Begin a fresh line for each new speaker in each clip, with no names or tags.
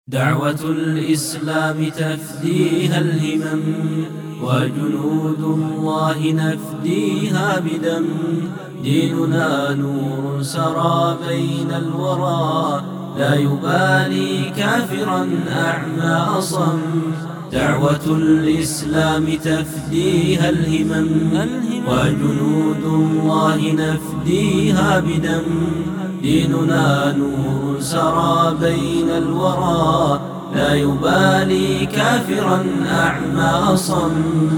دعوة الإسلام تفديها الهمم، وجنود الله نفديها بدم. ديننا نور سرى بين الورى، لا يبالي كافرا أعمى أصم. دعوة الإسلام تفديها الهمم، وجنود الله نفديها بدم. ديننا نور سرى بين الورى، لا يبالي كافرا أعمى أصم.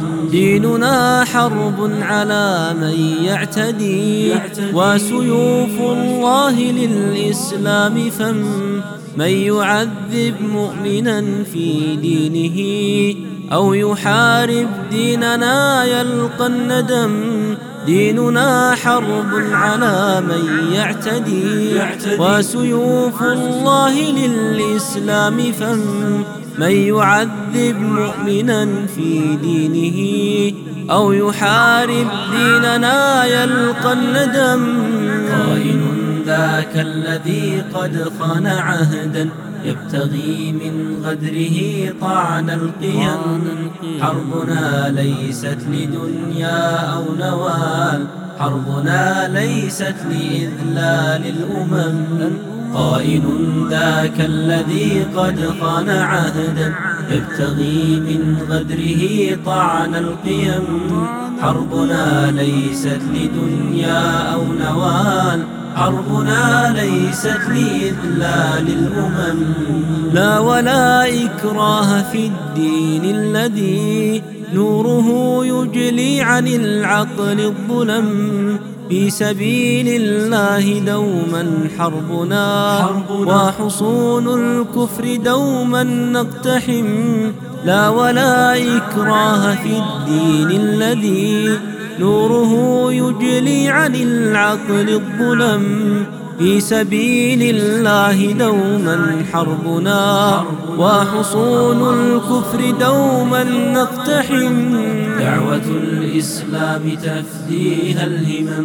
ديننا حرب على من يعتدي، وسيوف الله للإسلام فم. من يعذب مؤمنا في دينه أو يحارب ديننا يلقى الندم. ديننا حرب على من يعتدي، وسيوف الله للإسلام فم. من يعذب مؤمنا في دينه أو يحارب ديننا يلقى الندم. خائن ذاك الذي قد خان عهدا، يبتغي من غدره طعن القيم. حربنا ليست لدنيا أو نوال، حربنا ليست لإذلال الأمم. خائن ذاك الذي قد خان عهدا، يبتغي من غدره طعن القيم. حربنا ليست لدنيا أو نوال، حربنا ليست لإذلال الأمم. لا ولا إكراه في الدين الذي نوره يجلي عن العقل الظلم. في سبيل الله دوما حربنا، وحصون الكفر دوما نقتحم. لا ولا إكراه في الدين الذي نوره يجلي عن العقل الظلم. في سبيل الله دوما حربنا، وحصون الكفر دوما نقتحم. دعوة الإسلام تفديها الهمم،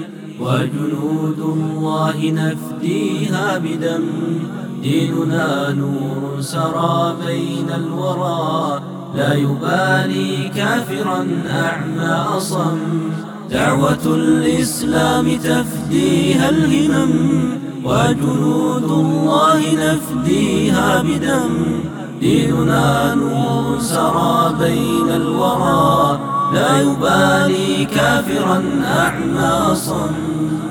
وجنود الله نفديها بدم. ديننا نور سرى بين الورى، لا يبالي كافرا أعمى أصم. دعوة الإسلام تفديها الهمم، وجنود الله نفديها بدم. ديننا نور سرى بين الورى، لا يبالي كافرا أعمى أصم.